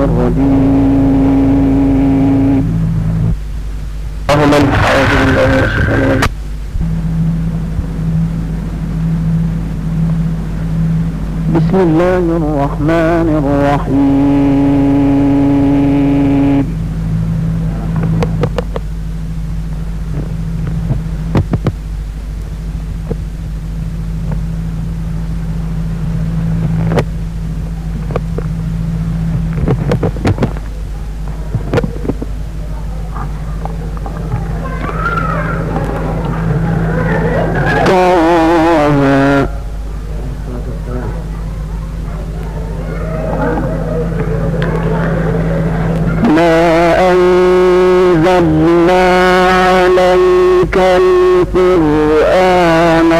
الرجيم. اللهم أعوذ بالله من الشيطان الرجيم. بسم الله الرحمن الرحيم. القرآن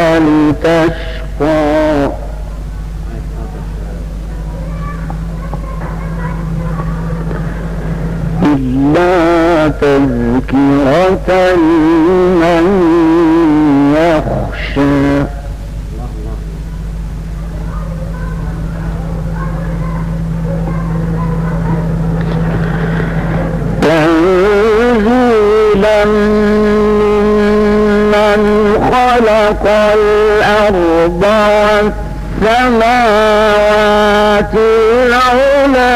لتشقى إلا تذكرة لمن يخشى. تنزيلا ممن خلق الأرض والسماوات العلى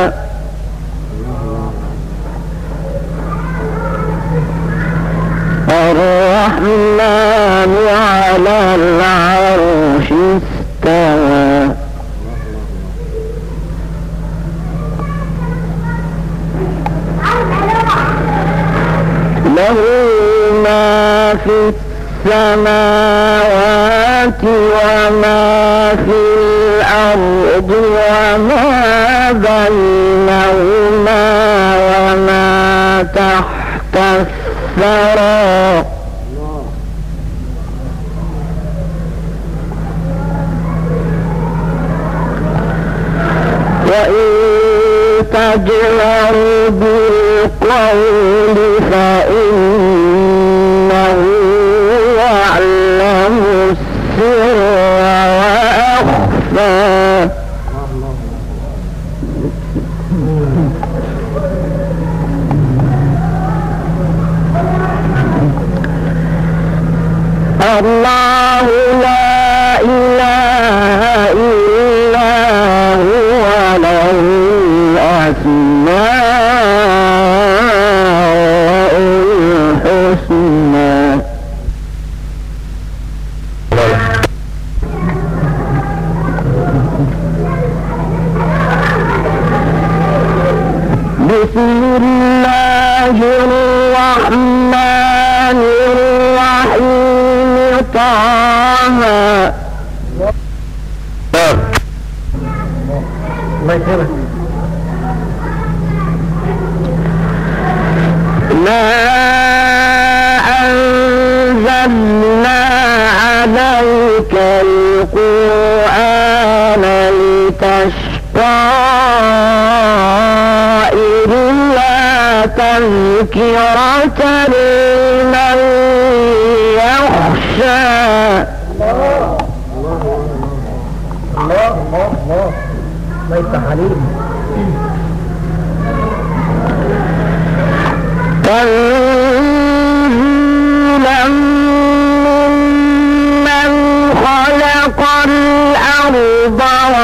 الرحمن على العرش استوى. له ما في السماوات وما في الأرض وما بينهما وما تحت الثرى. وإن تجهر بالقول فإنه يعلم السر وأخفى. الله لا إله إلا هو له الأسماء الحسنى. بسم الله الرحمن الرحيم. طه ما أنزلنا عليك القرآن لتشقى إلا تذكرة لمن يخشى. الله ليس حليم. تنزيلا ممن خلق الأرض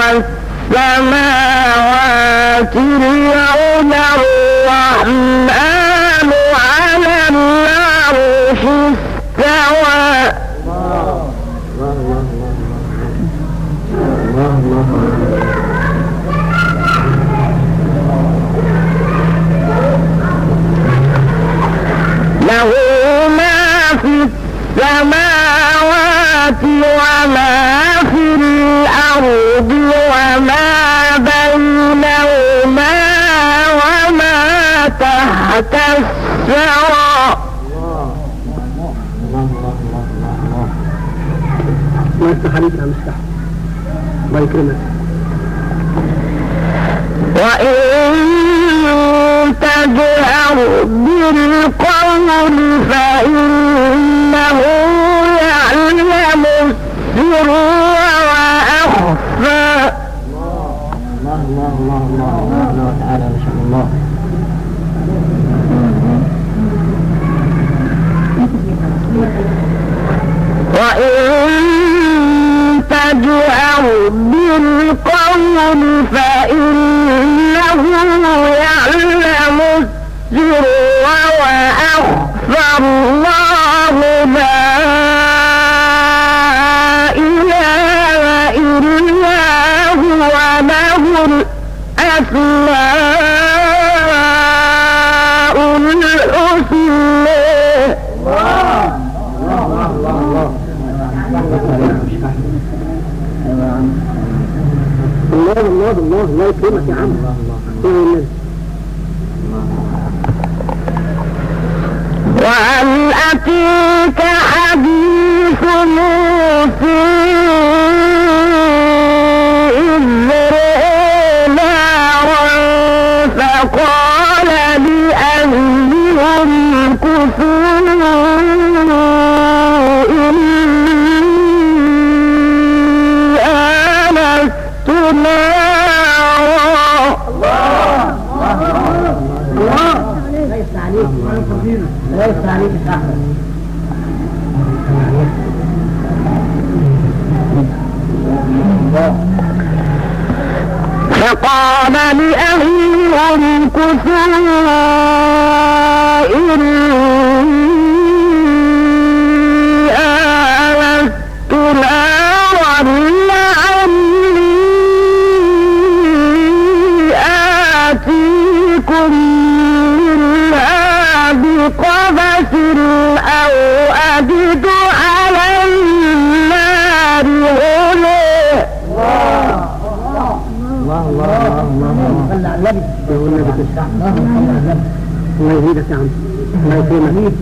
والسماوات العلى الرحمن على العرش استوى. له ما في السماوات وما في الأرض وما بينهما وما تحت الثرى. ما يستحليك مستح الله يكرمك. وإن تجهر بالقول فإنه يعلم السر وأخفى. الله الله الله تعالى ما شاء الله. وإن تجهر بالقول فإنه يعلم السر وأخفى الله لا إله إلا هو له الأسماء الحسنى. الله يكرمك يا عم. وهل أتيك حديث موسى إذ رأى نارا فقال لأهلهم كثوا فقال لأهلهم كثوا إني آنست نارا لعلي آتيكم منها بقبس أو أجد على النار هدى. الله يزيدك يا عم. الله يكرمك.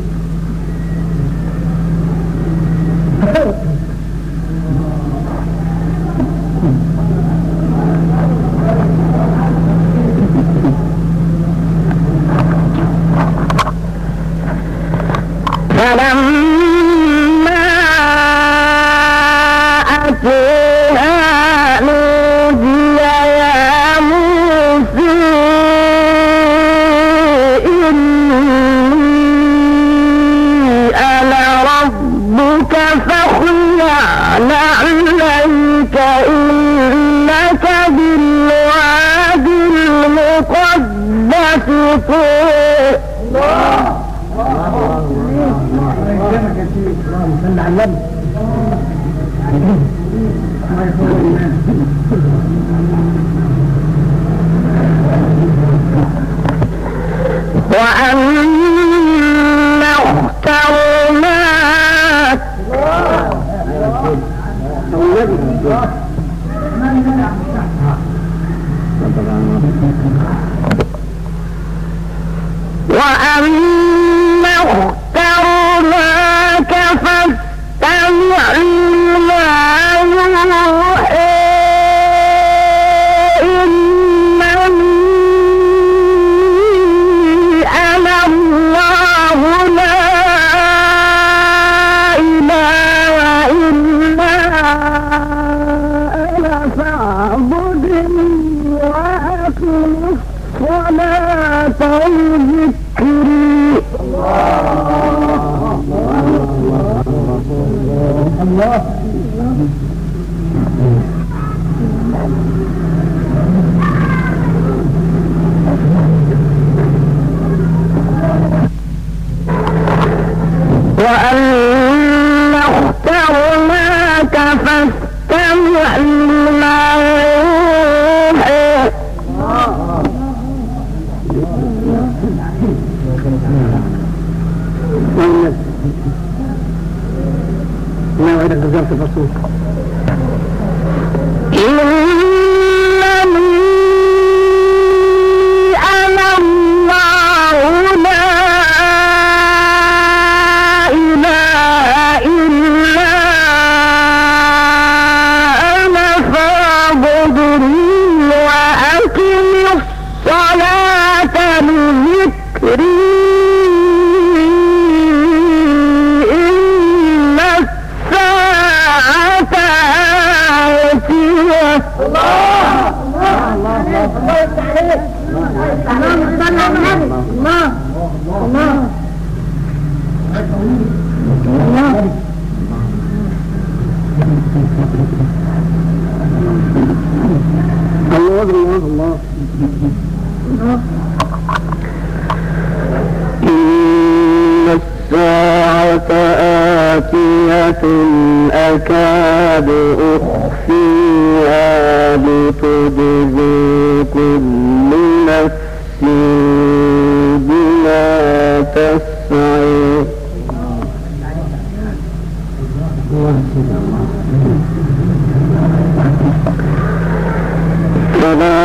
فلما أتيها نودي يا موسى إني أنا ربك فاخلع نعليك إنك بالوادي المقدس طوى. وأنا اخترناك فاستمع لما يوحى إنني أنا الله لا إله إلا أنا فاعبدني وأقم الصلاة لذكري. الله وأن اخترناك فاستمع لما يوحى. ما وعدك بزارة الرسول إنني أنا الله لا إله إلا أنا فاعبدني وأقم الصلاة لذكري. إن الساعة الله إن الساعة آتية أكاد أخفيها لتجزي كل نفس بما تسعى فلا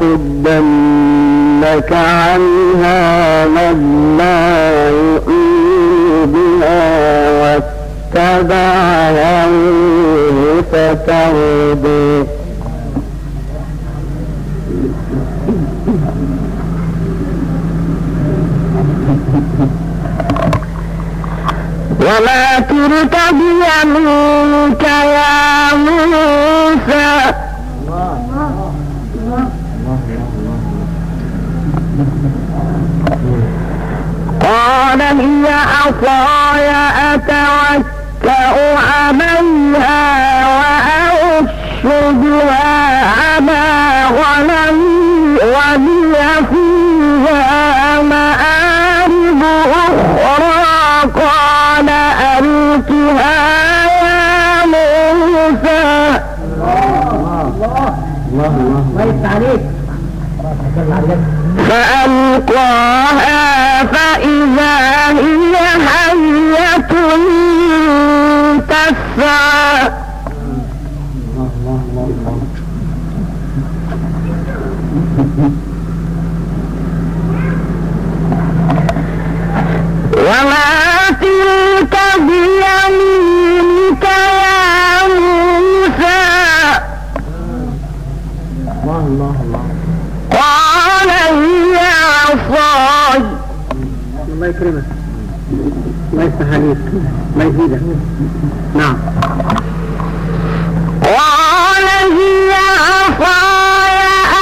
يصدنك عنها من لا يؤمن بها واتبع هواه فتردي ولا تلك بيمينك يا موسى قال هي عصاي أتوكأ عليها وأهش بها على غنمي ولي فيها مآرب أخرى قال ألقها يا موسى فألقاها فإذا هي حية تسعى وما تلك بيمينك يا موسى قال هي عصاي الله يكرمك الله يفتح عليك الله يزيدك نعم قال هي عصاي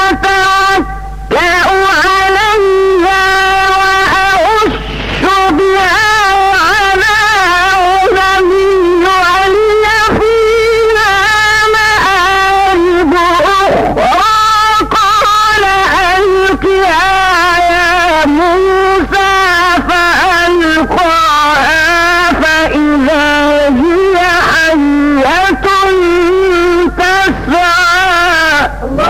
أتوكأ عليها وأهش بها على غنمي ولي فيها مآرب أخرى قال ألقها يا موسى فألقاها فإذا هي حية تسعى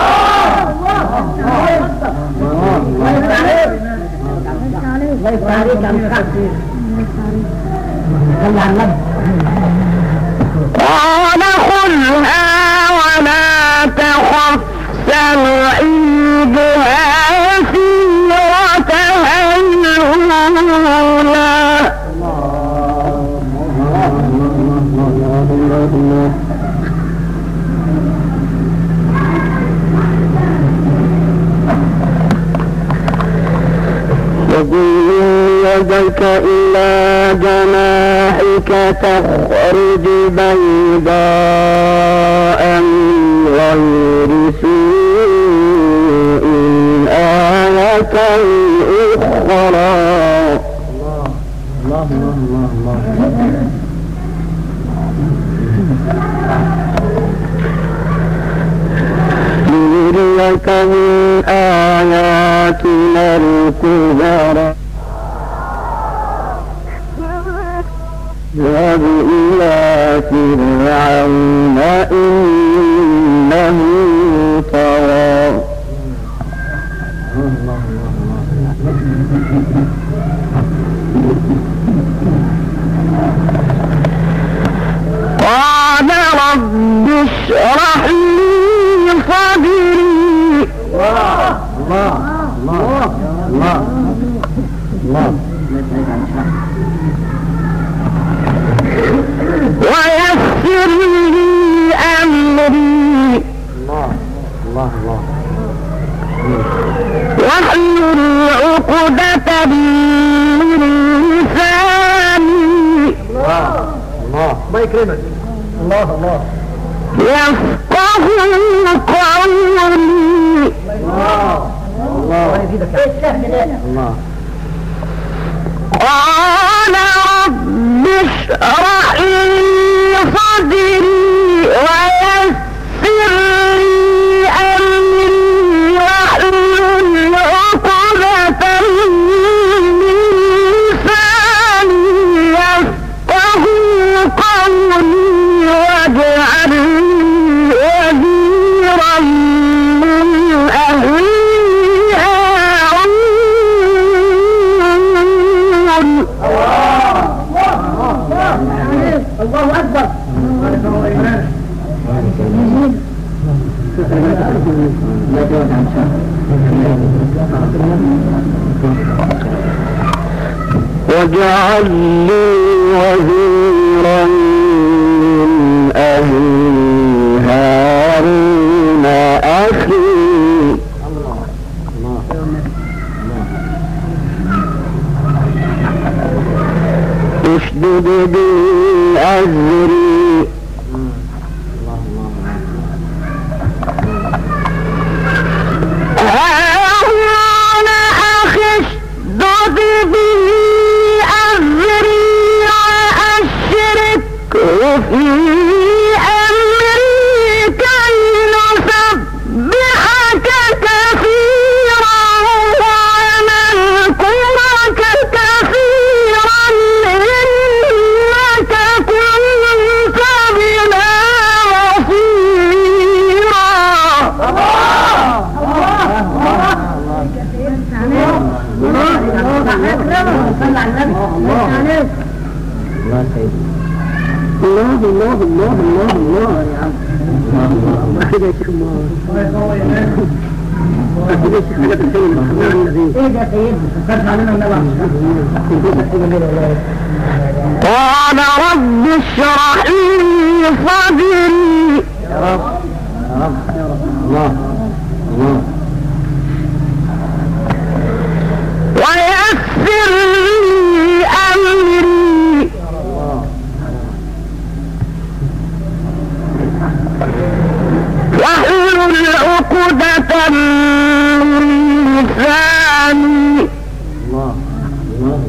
قال خذها ولا تخف سنعيدها سيرتها الأولى وضم يدك إلى جناحك تخرج بيضاء من غير سوء آية أخرى لنريك من آياتنا الكبرى اذهب إلى فرعون إنه طغى قال رب اشرح لي صدري ويسر لي أمري واحلل عقدة من لساني الله يكرمك الله يفقه قولي الله يزيدك الله. قال رب اشرح لي صدري ويسر لي أمري واحلل عقدة من لساني يفقهوا قولي واجعل لي وزيرا من أهلي الله أكبر. واجعل لي وزيرا من أهلي هارون أخي اشدد به أزري هارون أخي اشدد به أزري وأشركه في أمري كي نسبحك كثيرا ونذكرك كثيرا إنك كنت بنا الله يا عم. كده يا شيخ كده يا شيخ حاجة بالكلمة. ايه ده سيدنا؟ علينا النبي. قال رب اشرح لي صدري. يا رب يا رب يا رب. الله الله. ويسر لي أمري واحلل عقدة من لساني الله الله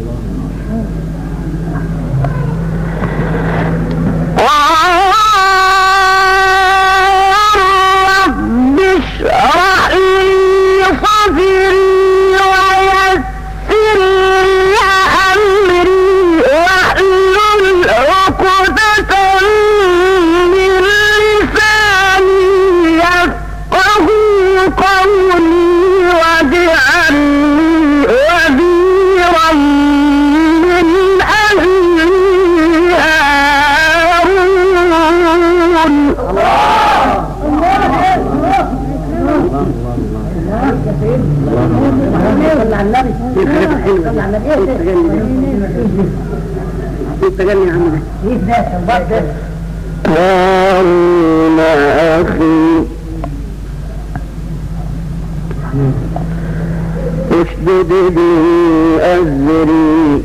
رب اشرح لي صدري ويسر لي أمري واحلل عقدة من لساني يفقهوا قولي واجعل لي وزيرا من أهلي هارون أخي اشدد به أزري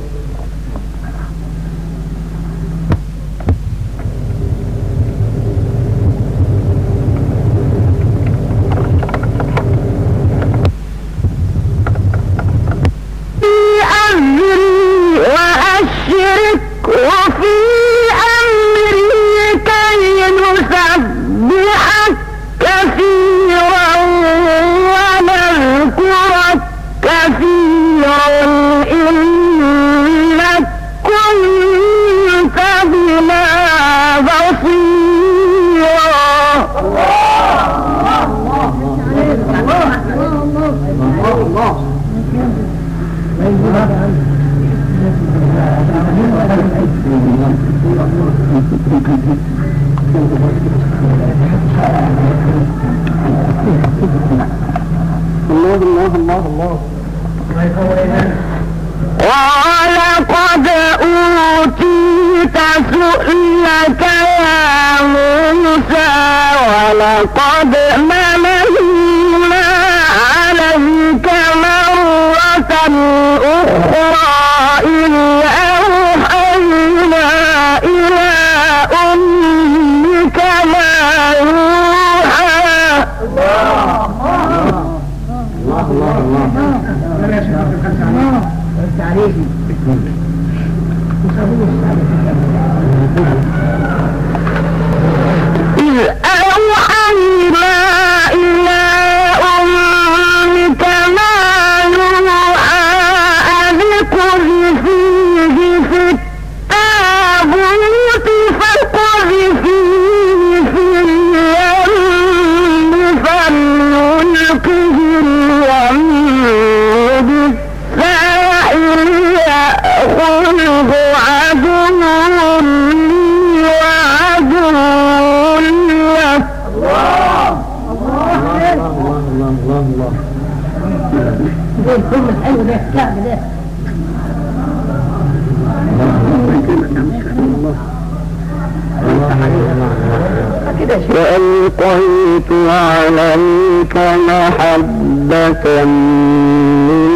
وفي أمري كي نسبحك كثيرا ونذكرك كثيرا إنك كنت بنا بصيرا. ولقد أوتيت سؤلك يا موسى ولقد مننا عليك مرة أخرى إذ أوحينا إلى أمك ما يوحى. إذ أوحينا إلى أمك ما يوحى أن اقذفيه في التابوت فاقذفيه في اليم فليلقه اليم بالساحل يأخذه عدو لي وعدو لك. وألقيت عليك محبة مني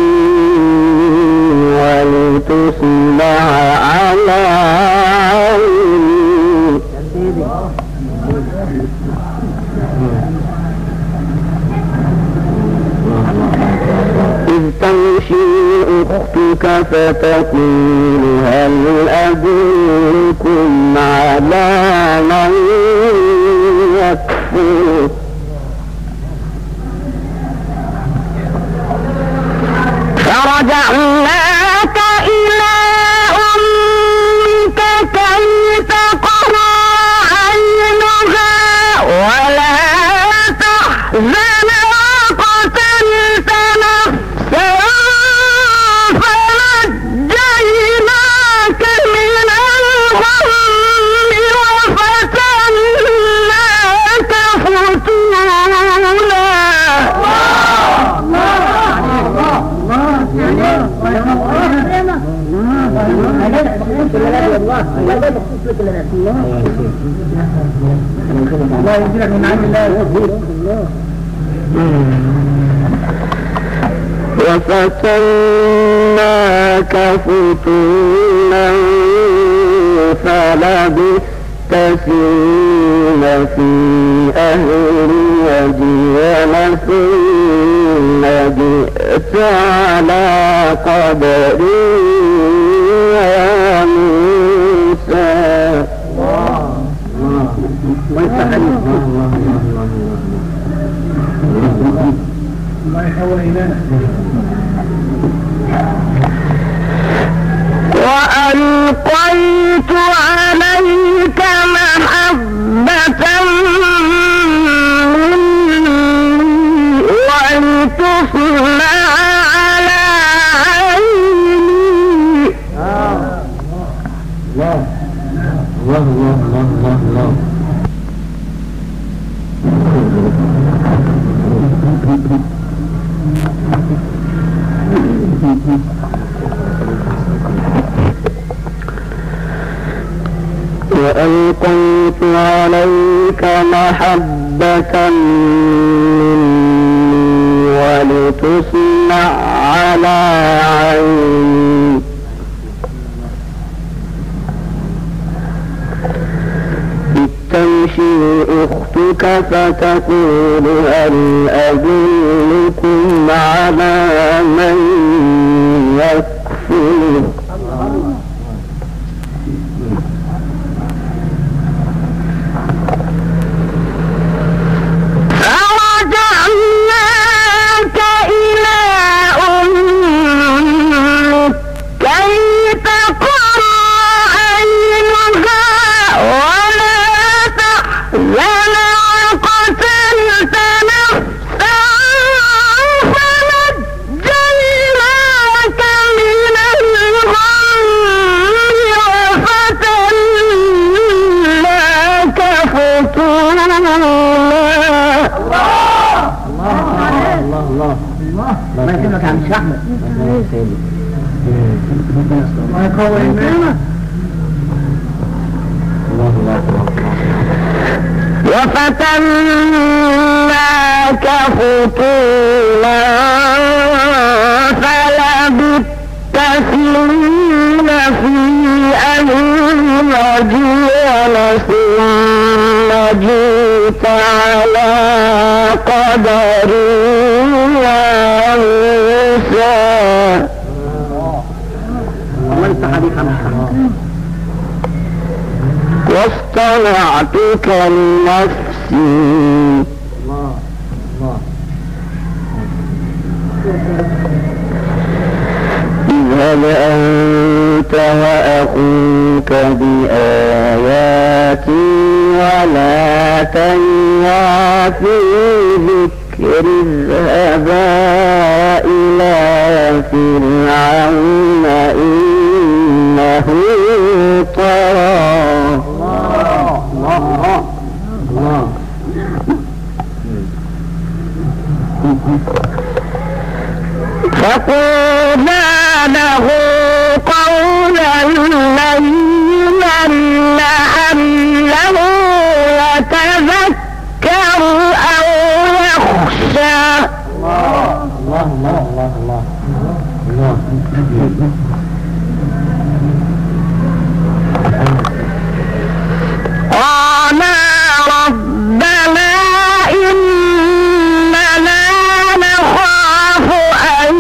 ولتصنع على عيني. إذ تمشي أختك فتقول هل أدلكم على من يكفر فرجعناك إلى أمك كي تقر عينها ولا تحزن وقتلت نفسا فنجيناك من الغم وفتناك فتونا. وفتناك فتونا فلبثت سنين في أهل مدين ثم جئت على قدري يا موسى. وألقيت عليك محبة مني ولتصنع على عيني. الله الله الله الله الله. وألقيت عليك محبة مني ولتصنع على عيني. تمشي أختك فتقول هل أدلكم على من يكفر فرجعناك إلى أمك كي تقر عينها ولا تحزن وقتلت نفسا فنجيناك من الغم وفتناك فتونا. ما يكلمك عن الشحمة ما يقوي المعنى. وفتناك فتونا فلبثت سنين في أهل مدين ثم جئت على قدري يا اصطنعتك لنفسي اذهب أنت وأخوك بآياتي ولا تنيا في ذكر اذهبا إلى فرعون إنه طغى فقولا له قولا لينا لعله يتذكر أو يخشى. قال ربنا إننا نخاف أن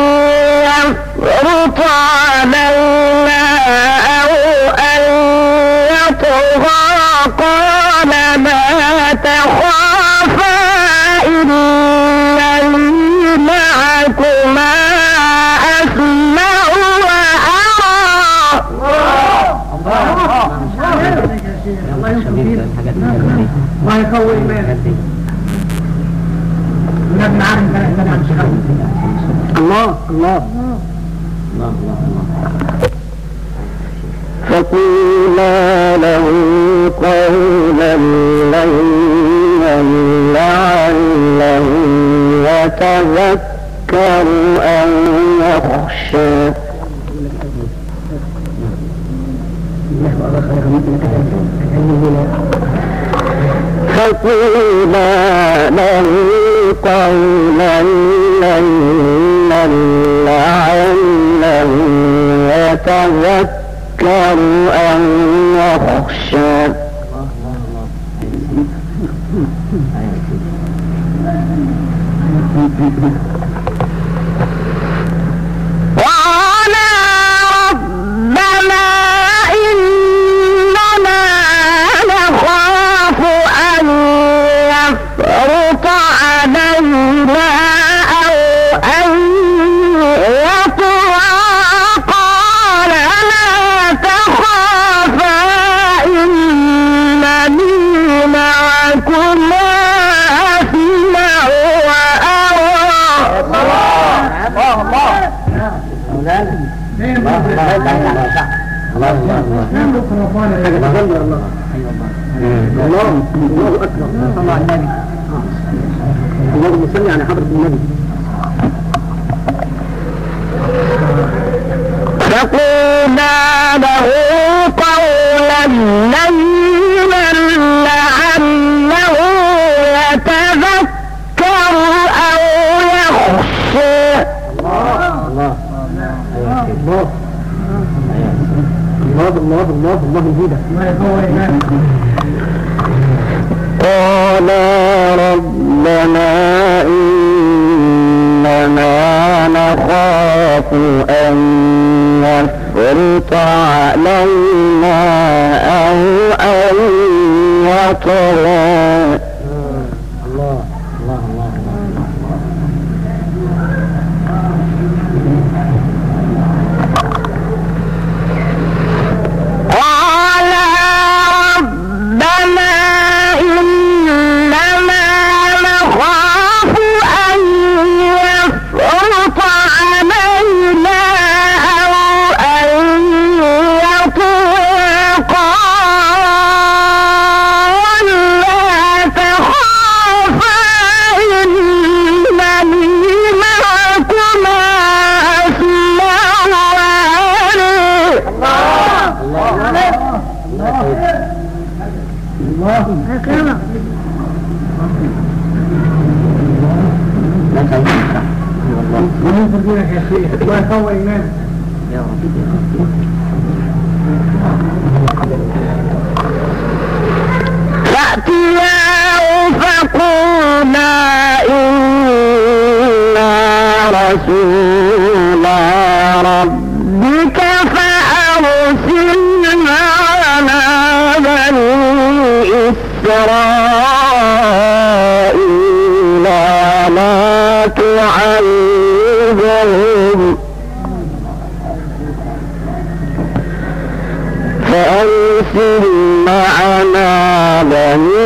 يفرط علينا أو أن يطغى. قال لا تخافا إنني معكما أسمع ما يقوي إيمانك ونبنى عنك الله فقولا له قولا لينا لعله يتذكر أو يخشى. فقولا له قولا لينا لعله يتذكر أو يخشى. وعلى ربنا إننا نخاف أن يفرط علينا أو أن يطغى. قال لا تخافا إنني معكما أسمع اللهم صل على حضرة النبي. فقولا له قولا لينا لعله يتذكر أو يخشى. الله يهديك. قال ربنا إننا نخاف أن يفرط علينا أو أن يطغى. قال ربنا إننا نخاف أن يفرط علينا أو أن يطغى. قال لا تخافا إنني معكما أسمع وأرى. فأتياه فقولا إنا رسولا ربك فأرسل معنا بني إسرائيل ولا تعذبهم فأرسل معنا بني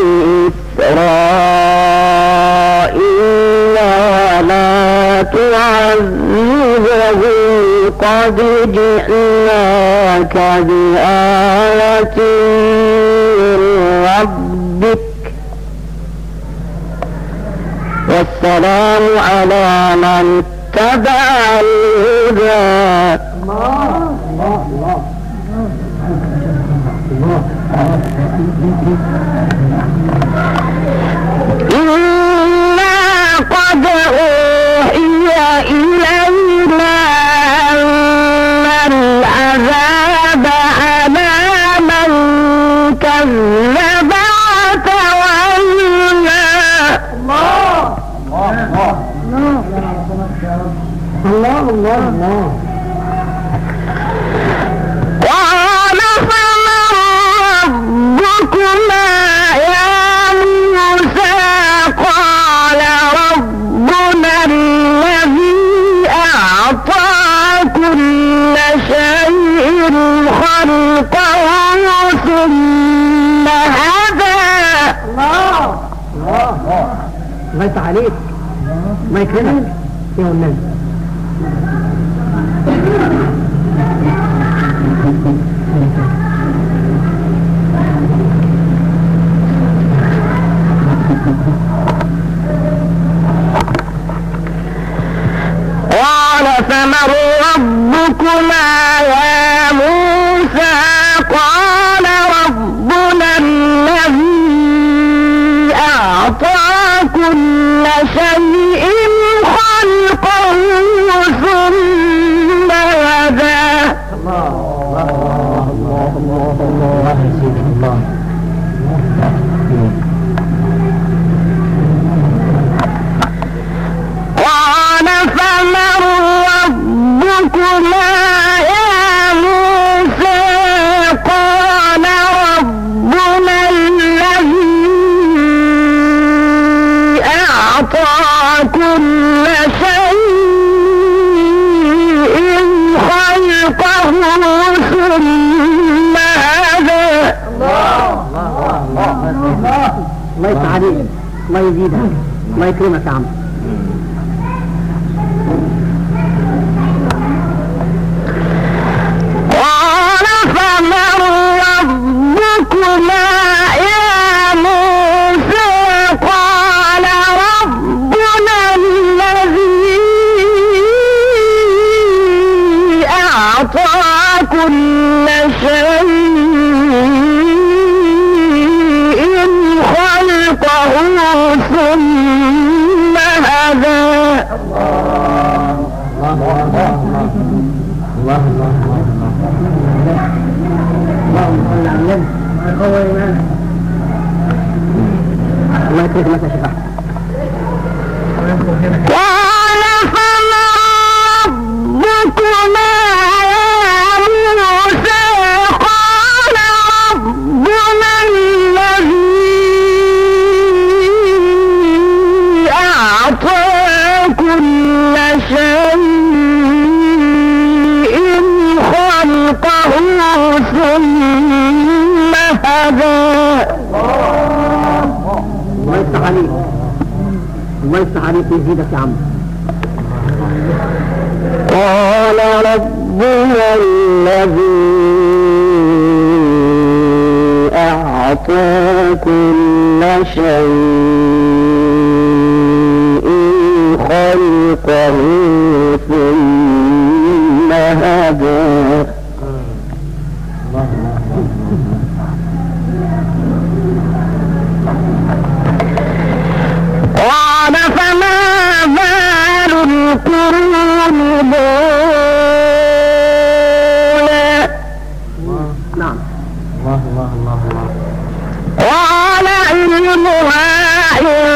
إسرائيل ولا تعذبهم قد جئناك بآية من ربك والسلام على من اتبع الهدى. إنا قد أوحي إلينا أن العذاب على من كذب وتولى. الله قال فمن ربكما يا موسى قال ربنا الذي أعطى كل شيء خلقه ثم هدى. الله يتعاليك ما يكرمك يا النبي. قال فمن ربكما يا موسى قال ربنا الذي أعطى كل شيء خلقه ثم هدى. قال فمن ربكما يا موسى قال ربنا الذي أعطى كل شيء خلقه ثم هدى. الله يتعاليك الله يزيدك الله يكرمك يا عم. قال فمن ربكما يا موسى قال ربنا الذي أعطى كل شيء خلقه ثم هدى. الله يكرمك يا شيخ. قال فمن ربكما يا موسى قال ربنا الذي أعطى كل شيء خلقه ثم هدى. الله يفتح عليك الله يفتح عليك ويزيدك يا عم. قال ربنا الذي أعطى كل شيء خلقه ثم هدى. قال فما بال القرون الأولى. نعم. قال علمها عند ربي في كتاب.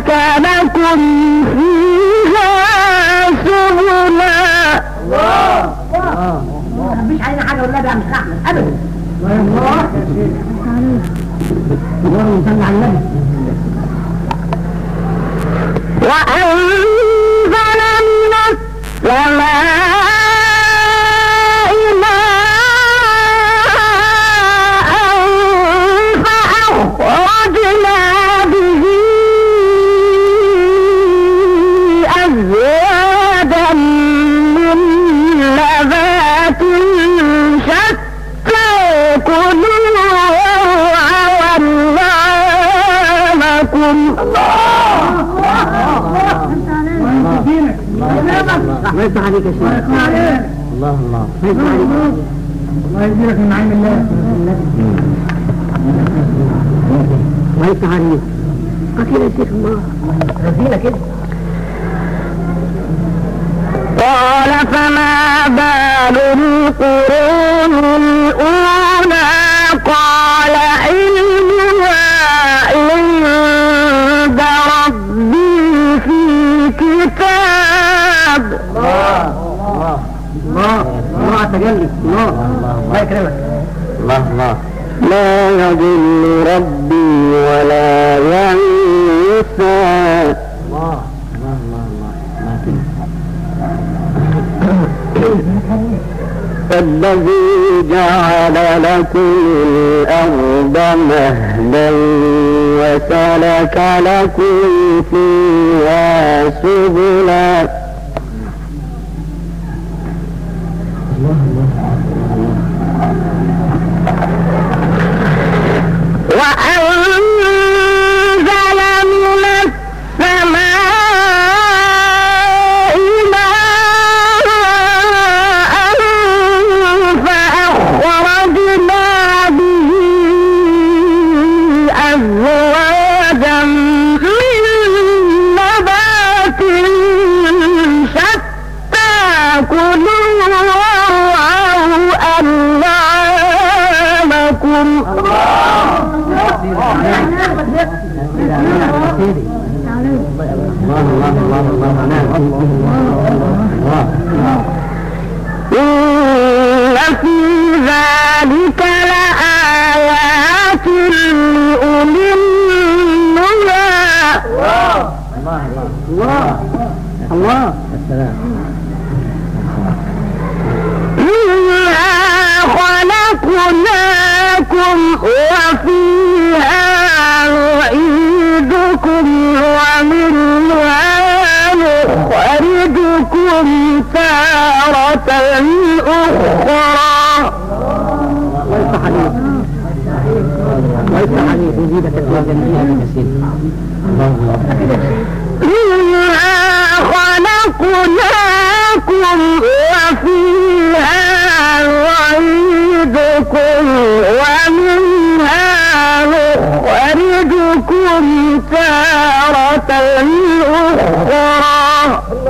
وسلك لكم فيها سبلا. مش عايز حاجه ولا ده مش احمد ابدا. وأنزل من السماء ماء فأخرجنا به أزواجا من نبات شتى كلوا وأنعامكم. ما يفتح عليك يا شيخ. الله الله ما يفتح عليك. الله يجزيك من عين الله. ما يفتح عليك. أكيد يا شيخ الله رزينة كده. قال فما بال القرون الأولى قال علمها عند ربي في كتاب. الله تجلي الله يكرمك. الله لا يضل ربي ولا ينسى. الله الذي جعل لكم الأرض مهدا وسلك لكم فيها سبلا وأنزل من السماء ماء فأخرجنا به أزواجا من نبات شتى كلوا وارعوا أنعامكم. إن في ذلك لآيات لأولي النهى. الله السلام. منها خلقناكم وفيها نعيدكم ومنها نخرجكم تارة أخرى. ويفتح عليك ويزيدك الجميع كثير. منها خلقناكم وفيها نعيدكم ومنها نخرجكم تارة أخرى.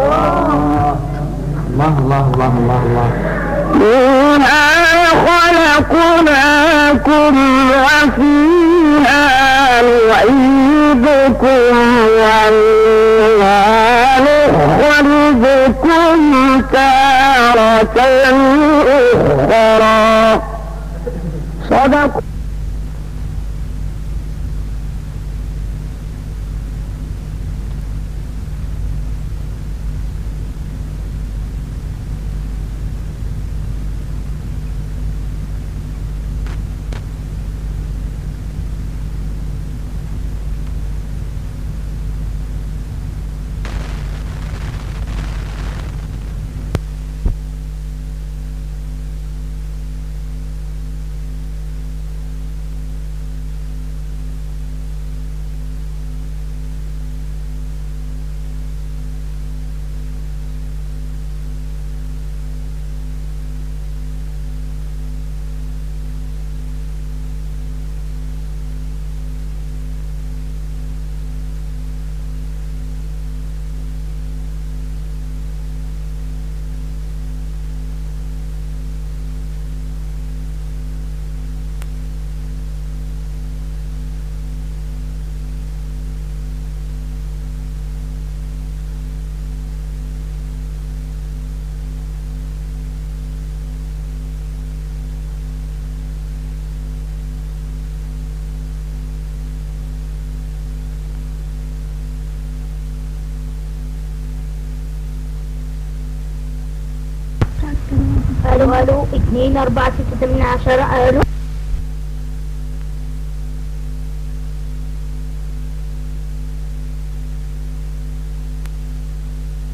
الله منها خلقناكم وفيها نعيدكم ومنها نخرجكم تارة أخرى. صدق. الو 2 4 6 8 10 الو.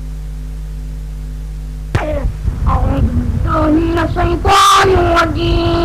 أعوذ بالله من الشيطان الرجيم.